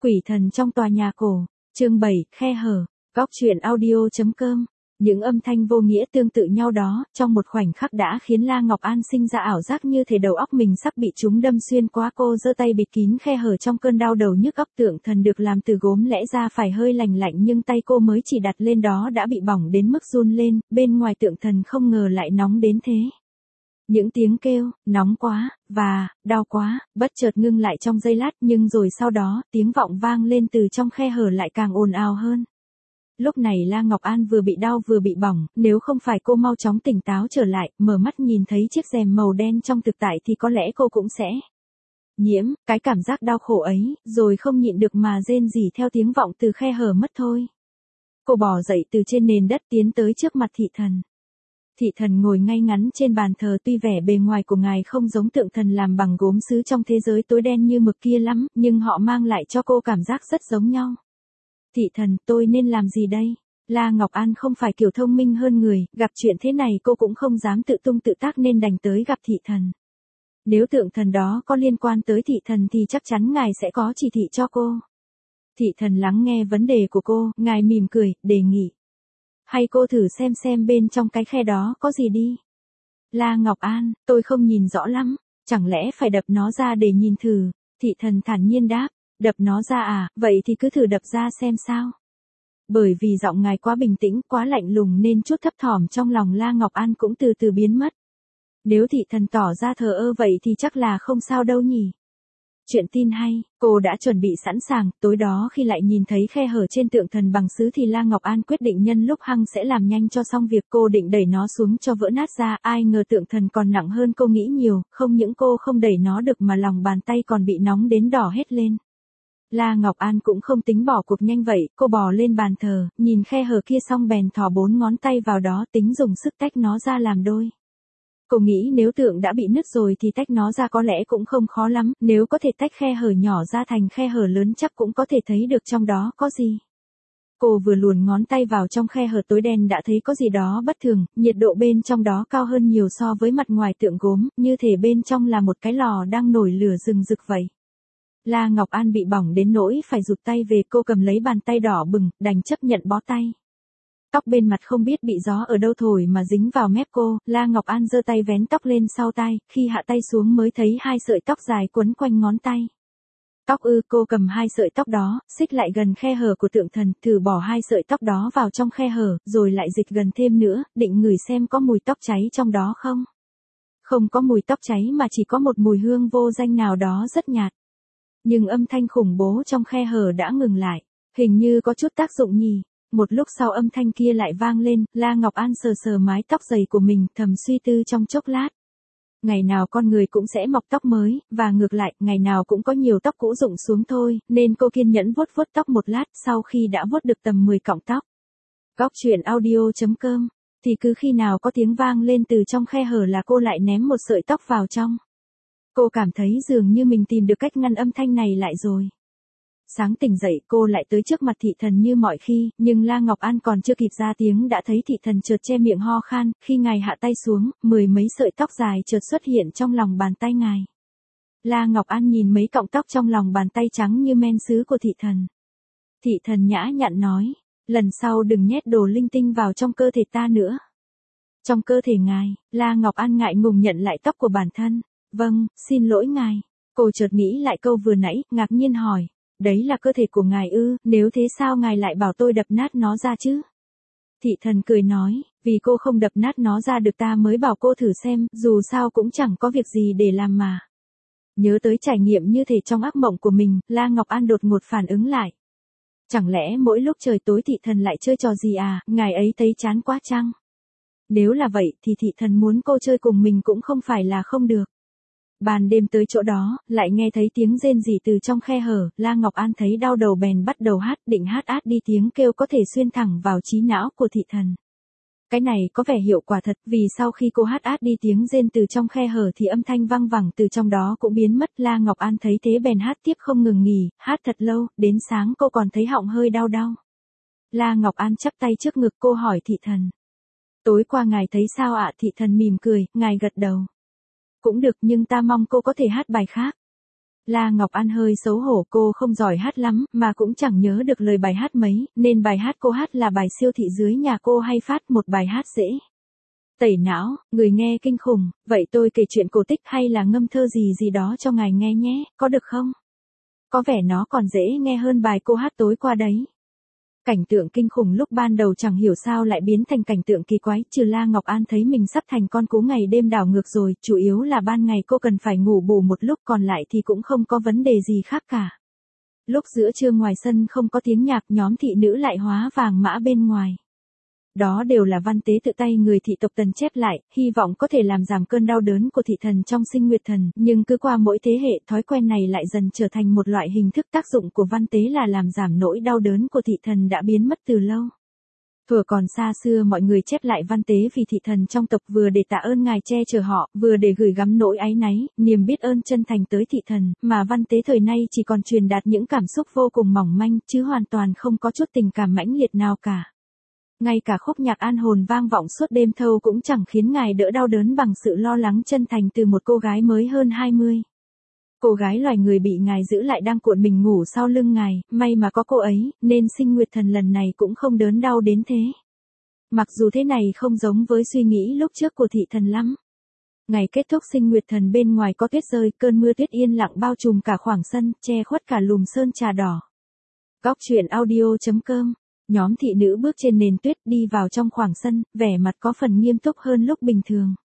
Quỷ thần trong tòa nhà cổ, chương 7, khe hở, góc truyện audio.com. Những âm thanh vô nghĩa tương tự nhau đó, trong một khoảnh khắc đã khiến La Ngọc An sinh ra ảo giác như thể đầu óc mình sắp bị chúng đâm xuyên qua. Cô giơ tay bịt kín khe hở trong cơn đau đầu nhức óc. Tượng thần được làm từ gốm lẽ ra phải hơi lành lạnh, nhưng tay cô mới chỉ đặt lên đó đã bị bỏng đến mức run lên. Bên ngoài tượng thần không ngờ lại nóng đến thế. Những tiếng kêu, nóng quá, và, đau quá, bất chợt ngưng lại trong giây lát, nhưng rồi sau đó, tiếng vọng vang lên từ trong khe hở lại càng ồn ào hơn. Lúc này La Ngọc An vừa bị đau vừa bị bỏng, nếu không phải cô mau chóng tỉnh táo trở lại, mở mắt nhìn thấy chiếc rèm màu đen trong thực tại thì có lẽ cô cũng sẽ nhiễm cái cảm giác đau khổ ấy, rồi không nhịn được mà rên rỉ theo tiếng vọng từ khe hở mất thôi. Cô bò dậy từ trên nền đất tiến tới trước mặt thị thần. Thị thần ngồi ngay ngắn trên bàn thờ, tuy vẻ bề ngoài của ngài không giống tượng thần làm bằng gốm sứ trong thế giới tối đen như mực kia lắm, nhưng họ mang lại cho cô cảm giác rất giống nhau. Thị thần, tôi nên làm gì đây? La Ngọc An không phải kiểu thông minh hơn người, gặp chuyện thế này cô cũng không dám tự tung tự tác nên đành tới gặp thị thần. Nếu tượng thần đó có liên quan tới thị thần thì chắc chắn ngài sẽ có chỉ thị cho cô. Thị thần lắng nghe vấn đề của cô, ngài mỉm cười, đề nghị. Hay cô thử xem bên trong cái khe đó có gì đi. La Ngọc An, tôi không nhìn rõ lắm, chẳng lẽ phải đập nó ra để nhìn thử? Thị thần thản nhiên đáp, đập nó ra à, vậy thì cứ thử đập ra xem sao. Bởi vì giọng ngài quá bình tĩnh, quá lạnh lùng nên chút thấp thỏm trong lòng La Ngọc An cũng từ từ biến mất. Nếu thị thần tỏ ra thờ ơ vậy thì chắc là không sao đâu nhỉ. Chuyện tin hay, cô đã chuẩn bị sẵn sàng. Tối đó khi lại nhìn thấy khe hở trên tượng thần bằng sứ thì La Ngọc An quyết định nhân lúc hăng sẽ làm nhanh cho xong việc. Cô định đẩy nó xuống cho vỡ nát ra, ai ngờ tượng thần còn nặng hơn cô nghĩ nhiều, không những cô không đẩy nó được mà lòng bàn tay còn bị nóng đến đỏ hết lên. La Ngọc An cũng không tính bỏ cuộc nhanh vậy, cô bò lên bàn thờ, nhìn khe hở kia xong bèn thò 4 ngón tay vào đó, tính dùng sức tách nó ra làm đôi. Cô nghĩ nếu tượng đã bị nứt rồi thì tách nó ra có lẽ cũng không khó lắm, nếu có thể tách khe hở nhỏ ra thành khe hở lớn chắc cũng có thể thấy được trong đó có gì. Cô vừa luồn ngón tay vào trong khe hở tối đen đã thấy có gì đó bất thường, nhiệt độ bên trong đó cao hơn nhiều so với mặt ngoài tượng gốm, như thể bên trong là một cái lò đang nổi lửa rừng rực vậy. La Ngọc An bị bỏng đến nỗi phải rụt tay về, cô cầm lấy bàn tay đỏ bừng, đành chấp nhận bó tay. Tóc bên mặt không biết bị gió ở đâu thổi mà dính vào mép cô, La Ngọc An giơ tay vén tóc lên sau tai, khi hạ tay xuống mới thấy 2 sợi tóc dài quấn quanh ngón tay. Tóc ư? Cô cầm 2 sợi tóc đó, xích lại gần khe hở của tượng thần, thử bỏ 2 sợi tóc đó vào trong khe hở, rồi lại dịch gần thêm nữa, định ngửi xem có mùi tóc cháy trong đó không. Không có mùi tóc cháy mà chỉ có một mùi hương vô danh nào đó rất nhạt. Nhưng âm thanh khủng bố trong khe hở đã ngừng lại, hình như có chút tác dụng nhỉ. Một lúc sau âm thanh kia lại vang lên, La Ngọc An sờ sờ mái tóc dày của mình, thầm suy tư trong chốc lát. Ngày nào con người cũng sẽ mọc tóc mới, và ngược lại, ngày nào cũng có nhiều tóc cũ rụng xuống thôi, nên cô kiên nhẫn vuốt tóc một lát, sau khi đã vuốt được tầm 10 cọng tóc. Góc truyện audio.com, thì cứ khi nào có tiếng vang lên từ trong khe hở là cô lại ném một sợi tóc vào trong. Cô cảm thấy dường như mình tìm được cách ngăn âm thanh này lại rồi. Sáng tỉnh dậy cô lại tới trước mặt thị thần như mọi khi, nhưng La Ngọc An còn chưa kịp ra tiếng đã thấy thị thần chợt che miệng ho khan, khi ngài hạ tay xuống, 10 mấy sợi tóc dài chợt xuất hiện trong lòng bàn tay ngài. La Ngọc An nhìn mấy cọng tóc trong lòng bàn tay trắng như men sứ của thị thần. Thị thần nhã nhặn nói, lần sau đừng nhét đồ linh tinh vào trong cơ thể ta nữa. Trong cơ thể ngài, La Ngọc An ngại ngùng nhận lại tóc của bản thân. Vâng, xin lỗi ngài. Cô chợt nghĩ lại câu vừa nãy, ngạc nhiên hỏi. Đấy là cơ thể của ngài ư? Nếu thế sao ngài lại bảo tôi đập nát nó ra chứ? Thị thần cười nói, vì cô không đập nát nó ra được ta mới bảo cô thử xem, dù sao cũng chẳng có việc gì để làm mà. Nhớ tới trải nghiệm như thể trong ác mộng của mình, La Ngọc An đột ngột phản ứng lại. Chẳng lẽ mỗi lúc trời tối thị thần lại chơi trò gì à, ngài ấy thấy chán quá chăng? Nếu là vậy thì thị thần muốn cô chơi cùng mình cũng không phải là không được. Ban đêm tới chỗ đó, lại nghe thấy tiếng rên rỉ từ trong khe hở, La Ngọc An thấy đau đầu bèn bắt đầu hát, định hát át đi tiếng kêu có thể xuyên thẳng vào trí não của thị thần. Cái này có vẻ hiệu quả thật, vì sau khi cô hát át đi tiếng rên từ trong khe hở thì âm thanh văng vẳng từ trong đó cũng biến mất. La Ngọc An thấy thế bèn hát tiếp không ngừng nghỉ, hát thật lâu, đến sáng cô còn thấy họng hơi đau đau. La Ngọc An chắp tay trước ngực, cô hỏi thị thần. Tối qua ngài thấy sao ạ? Thị thần mỉm cười, ngài gật đầu. Cũng được, nhưng ta mong cô có thể hát bài khác. La Ngọc An hơi xấu hổ, cô không giỏi hát lắm, mà cũng chẳng nhớ được lời bài hát mấy, nên bài hát cô hát là bài siêu thị dưới nhà cô hay phát, một bài hát dễ tẩy não, người nghe kinh khủng, vậy tôi kể chuyện cổ tích hay là ngâm thơ gì gì đó cho ngài nghe nhé, có được không? Có vẻ nó còn dễ nghe hơn bài cô hát tối qua đấy. Cảnh tượng kinh khủng lúc ban đầu chẳng hiểu sao lại biến thành cảnh tượng kỳ quái, trừ La Ngọc An thấy mình sắp thành con cú ngày đêm đảo ngược rồi, chủ yếu là ban ngày cô cần phải ngủ bù một lúc, còn lại thì cũng không có vấn đề gì khác cả. Lúc giữa trưa ngoài sân không có tiếng nhạc, nhóm thị nữ lại hóa vàng mã bên ngoài. Đó đều là văn tế tự tay người thị tộc Tần chép lại, hy vọng có thể làm giảm cơn đau đớn của thị thần trong sinh nguyệt thần, nhưng cứ qua mỗi thế hệ, thói quen này lại dần trở thành một loại hình thức. Tác dụng của văn tế là làm giảm nỗi đau đớn của thị thần đã biến mất từ lâu. Thuở còn xa xưa mọi người chép lại văn tế vì thị thần trong tộc, vừa để tạ ơn ngài che chở họ, vừa để gửi gắm nỗi áy náy, niềm biết ơn chân thành tới thị thần, mà văn tế thời nay chỉ còn truyền đạt những cảm xúc vô cùng mỏng manh, chứ hoàn toàn không có chút tình cảm mãnh liệt nào cả. Ngay cả khúc nhạc an hồn vang vọng suốt đêm thâu cũng chẳng khiến ngài đỡ đau đớn bằng sự lo lắng chân thành từ một cô gái mới hơn 20. Cô gái loài người bị ngài giữ lại đang cuộn mình ngủ sau lưng ngài, may mà có cô ấy, nên sinh nguyệt thần lần này cũng không đớn đau đến thế. Mặc dù thế này không giống với suy nghĩ lúc trước của thị thần lắm. Ngày kết thúc sinh nguyệt thần bên ngoài có tuyết rơi, cơn mưa tuyết yên lặng bao trùm cả khoảng sân, che khuất cả lùm sơn trà đỏ. Góc truyện audio.com. Nhóm thị nữ bước trên nền tuyết đi vào trong khoảng sân, vẻ mặt có phần nghiêm túc hơn lúc bình thường.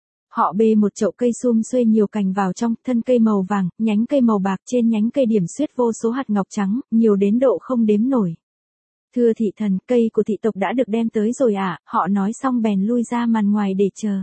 Họ bê một chậu cây sum xuê nhiều cành vào trong, thân cây màu vàng, nhánh cây màu bạc, trên nhánh cây điểm xuyết vô số hạt ngọc trắng, nhiều đến độ không đếm nổi. Thưa thị thần, cây của thị tộc đã được đem tới rồi ạ, họ nói xong bèn lui ra màn ngoài để chờ.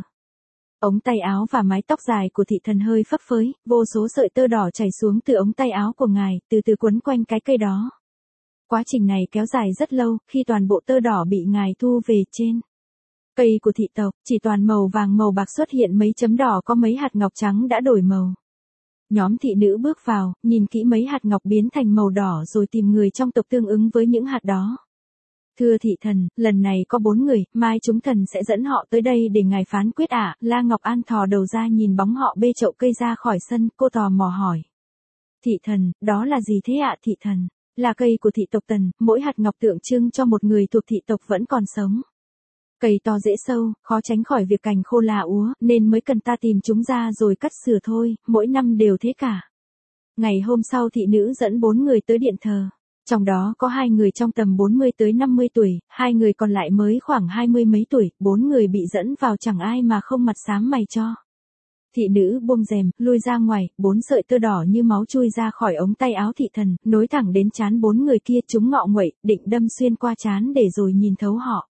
Ống tay áo và mái tóc dài của thị thần hơi phấp phới, vô số sợi tơ đỏ chảy xuống từ ống tay áo của ngài, từ từ quấn quanh cái cây đó. Quá trình này kéo dài rất lâu, khi toàn bộ tơ đỏ bị ngài thu về trên cây của thị tộc, chỉ toàn màu vàng màu bạc xuất hiện mấy chấm đỏ, có mấy hạt ngọc trắng đã đổi màu. Nhóm thị nữ bước vào, nhìn kỹ mấy hạt ngọc biến thành màu đỏ rồi tìm người trong tộc tương ứng với những hạt đó. Thưa thị thần, lần này có 4 người, mai chúng thần sẽ dẫn họ tới đây để ngài phán quyết ạ. La Ngọc An thò đầu ra nhìn bóng họ bê chậu cây ra khỏi sân, cô tò mò hỏi. Thị thần, đó là gì thế ạ thị thần? Là cây của thị tộc Tần, mỗi hạt ngọc tượng trưng cho một người thuộc thị tộc vẫn còn sống. Cây to rễ sâu, khó tránh khỏi việc cành khô là úa, nên mới cần ta tìm chúng ra rồi cắt sửa thôi, mỗi năm đều thế cả. Ngày hôm sau thị nữ dẫn 4 người tới điện thờ. Trong đó có 2 người trong tầm 40 tới 50 tuổi, 2 người còn lại mới khoảng 20 mấy tuổi, 4 người bị dẫn vào chẳng ai mà không mặt xám mày cho. Thị nữ buông rèm, lui ra ngoài, 4 sợi tơ đỏ như máu chui ra khỏi ống tay áo thị thần, nối thẳng đến trán 4 người kia, chúng ngọ nguậy, định đâm xuyên qua trán để rồi nhìn thấu họ.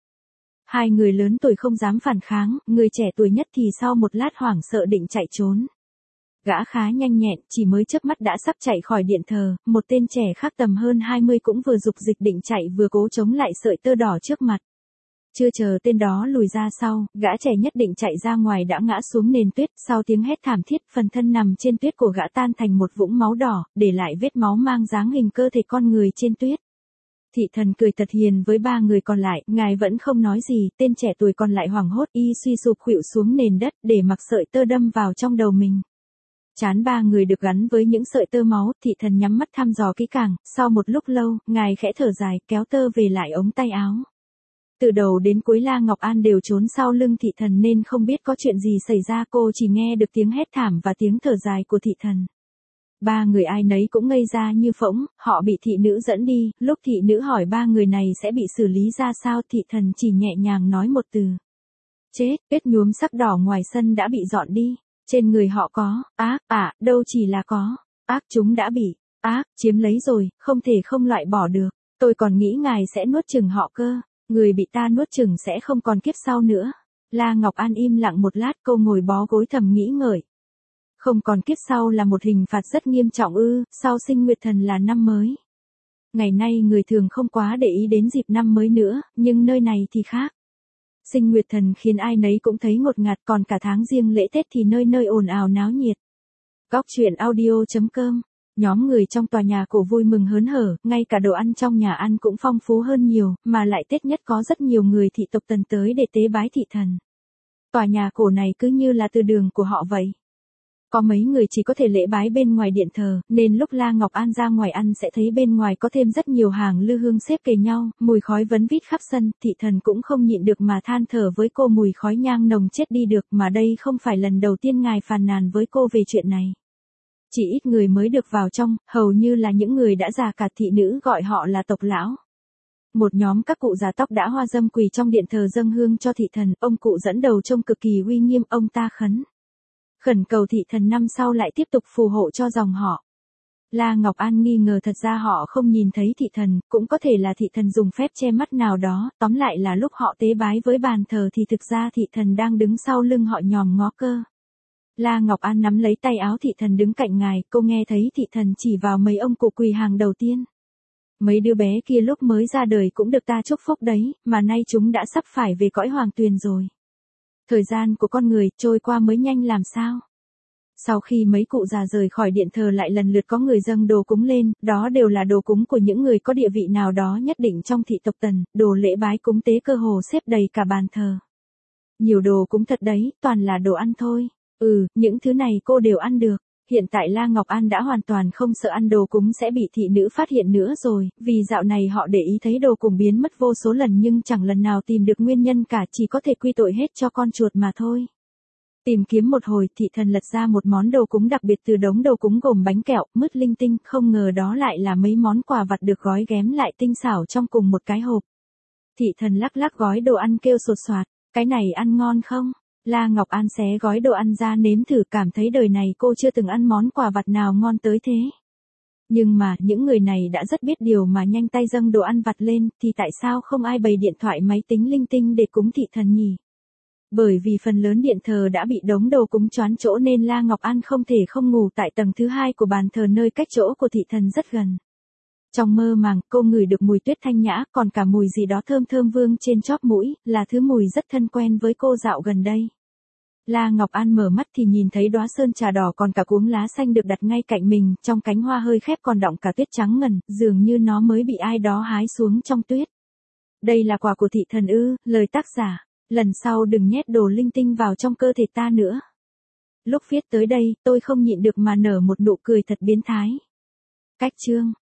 2 người lớn tuổi không dám phản kháng, người trẻ tuổi nhất thì sau một lát hoảng sợ định chạy trốn. Gã khá nhanh nhẹn, chỉ mới chớp mắt đã sắp chạy khỏi điện thờ, một tên trẻ khác tầm hơn 20 cũng vừa dục dịch định chạy vừa cố chống lại sợi tơ đỏ trước mặt. Chưa chờ tên đó lùi ra sau, gã trẻ nhất định chạy ra ngoài đã ngã xuống nền tuyết, sau tiếng hét thảm thiết, phần thân nằm trên tuyết của gã tan thành một vũng máu đỏ, để lại vết máu mang dáng hình cơ thể con người trên tuyết. Thị thần cười tật hiền với 3 người còn lại, ngài vẫn không nói gì, tên trẻ tuổi còn lại hoảng hốt, y suy sụp khuỵu xuống nền đất, để mặc sợi tơ đâm vào trong đầu mình. Trán 3 người được gắn với những sợi tơ máu, thị thần nhắm mắt thăm dò kỹ càng, sau một lúc lâu, ngài khẽ thở dài, kéo tơ về lại ống tay áo. Từ đầu đến cuối La Ngọc An đều trốn sau lưng thị thần nên không biết có chuyện gì xảy ra, cô chỉ nghe được tiếng hét thảm và tiếng thở dài của thị thần. 3 người ai nấy cũng ngây ra như phỗng, họ bị thị nữ dẫn đi, lúc thị nữ hỏi 3 người này sẽ bị xử lý ra sao, thị thần chỉ nhẹ nhàng nói một từ. Chết, vết nhuốm sắc đỏ ngoài sân đã bị dọn đi, trên người họ có, đâu chỉ là có, chúng đã bị, chiếm lấy rồi, không thể không loại bỏ được, tôi còn nghĩ ngài sẽ nuốt chửng họ cơ. Người bị ta nuốt chửng sẽ không còn kiếp sau nữa. La Ngọc An im lặng một lát, cô ngồi bó gối thầm nghĩ ngợi. Không còn kiếp sau là một hình phạt rất nghiêm trọng ư, sau sinh nguyệt thần là năm mới. Ngày nay người thường không quá để ý đến dịp năm mới nữa, nhưng nơi này thì khác. Sinh nguyệt thần khiến ai nấy cũng thấy ngột ngạt, còn cả tháng riêng lễ Tết thì nơi nơi ồn ào náo nhiệt. Góc truyện audio.com. Nhóm người trong tòa nhà cổ vui mừng hớn hở, ngay cả đồ ăn trong nhà ăn cũng phong phú hơn nhiều, mà lại Tết nhất có rất nhiều người thị tộc Tần tới để tế bái thị thần. Tòa nhà cổ này cứ như là từ đường của họ vậy. Có mấy người chỉ có thể lễ bái bên ngoài điện thờ, nên lúc La Ngọc An ra ngoài ăn sẽ thấy bên ngoài có thêm rất nhiều hàng lư hương xếp kề nhau, mùi khói vấn vít khắp sân, thị thần cũng không nhịn được mà than thở với cô mùi khói nhang nồng chết đi được, mà đây không phải lần đầu tiên ngài phàn nàn với cô về chuyện này. Chỉ ít người mới được vào trong, hầu như là những người đã già cả, thị nữ gọi họ là tộc lão. Một nhóm các cụ già tóc đã hoa dâm quỳ trong điện thờ dâng hương cho thị thần, ông cụ dẫn đầu trông cực kỳ uy nghiêm, ông ta khẩn cầu thị thần năm sau lại tiếp tục phù hộ cho dòng họ. La Ngọc An nghi ngờ thật ra họ không nhìn thấy thị thần, cũng có thể là thị thần dùng phép che mắt nào đó, tóm lại là lúc họ tế bái với bàn thờ thì thực ra thị thần đang đứng sau lưng họ nhòm ngó cơ. La Ngọc An nắm lấy tay áo thị thần đứng cạnh ngài, cô nghe thấy thị thần chỉ vào mấy ông cụ quỳ hàng đầu tiên. Mấy đứa bé kia lúc mới ra đời cũng được ta chúc phúc đấy, mà nay chúng đã sắp phải về cõi hoàng tuyền rồi. Thời gian của con người trôi qua mới nhanh làm sao. Sau khi mấy cụ già rời khỏi điện thờ lại lần lượt có người dâng đồ cúng lên, đó đều là đồ cúng của những người có địa vị nào đó nhất định trong thị tộc Tần, đồ lễ bái cúng tế cơ hồ xếp đầy cả bàn thờ. Nhiều đồ cúng thật đấy, toàn là đồ ăn thôi. Những thứ này cô đều ăn được. Hiện tại La Ngọc An đã hoàn toàn không sợ ăn đồ cúng sẽ bị thị nữ phát hiện nữa rồi, vì dạo này họ để ý thấy đồ cúng biến mất vô số lần nhưng chẳng lần nào tìm được nguyên nhân cả, chỉ có thể quy tội hết cho con chuột mà thôi. Tìm kiếm một hồi, thị thần lật ra một món đồ cúng đặc biệt từ đống đồ cúng gồm bánh kẹo, mứt linh tinh, không ngờ đó lại là mấy món quà vặt được gói ghém lại tinh xảo trong cùng một cái hộp. Thị thần lắc lắc gói đồ ăn kêu sột soạt, cái này ăn ngon không? La Ngọc An xé gói đồ ăn ra nếm thử, cảm thấy đời này cô chưa từng ăn món quà vặt nào ngon tới thế. Nhưng mà, những người này đã rất biết điều mà nhanh tay dâng đồ ăn vặt lên, thì tại sao không ai bày điện thoại máy tính linh tinh để cúng thị thần nhỉ? Bởi vì phần lớn điện thờ đã bị đống đồ cúng choán chỗ nên La Ngọc An không thể không ngủ tại tầng thứ 2 của bàn thờ nơi cách chỗ của thị thần rất gần. Trong mơ màng, cô ngửi được mùi tuyết thanh nhã, còn cả mùi gì đó thơm thơm vương trên chóp mũi, là thứ mùi rất thân quen với cô dạo gần đây. La Ngọc An mở mắt thì nhìn thấy đóa sơn trà đỏ còn cả cuống lá xanh được đặt ngay cạnh mình, trong cánh hoa hơi khép còn đọng cả tuyết trắng ngần, dường như nó mới bị ai đó hái xuống trong tuyết. Đây là quà của thị thần ư? Lời tác giả. Lần sau đừng nhét đồ linh tinh vào trong cơ thể ta nữa. Lúc viết tới đây, tôi không nhịn được mà nở một nụ cười thật biến thái. Cách chương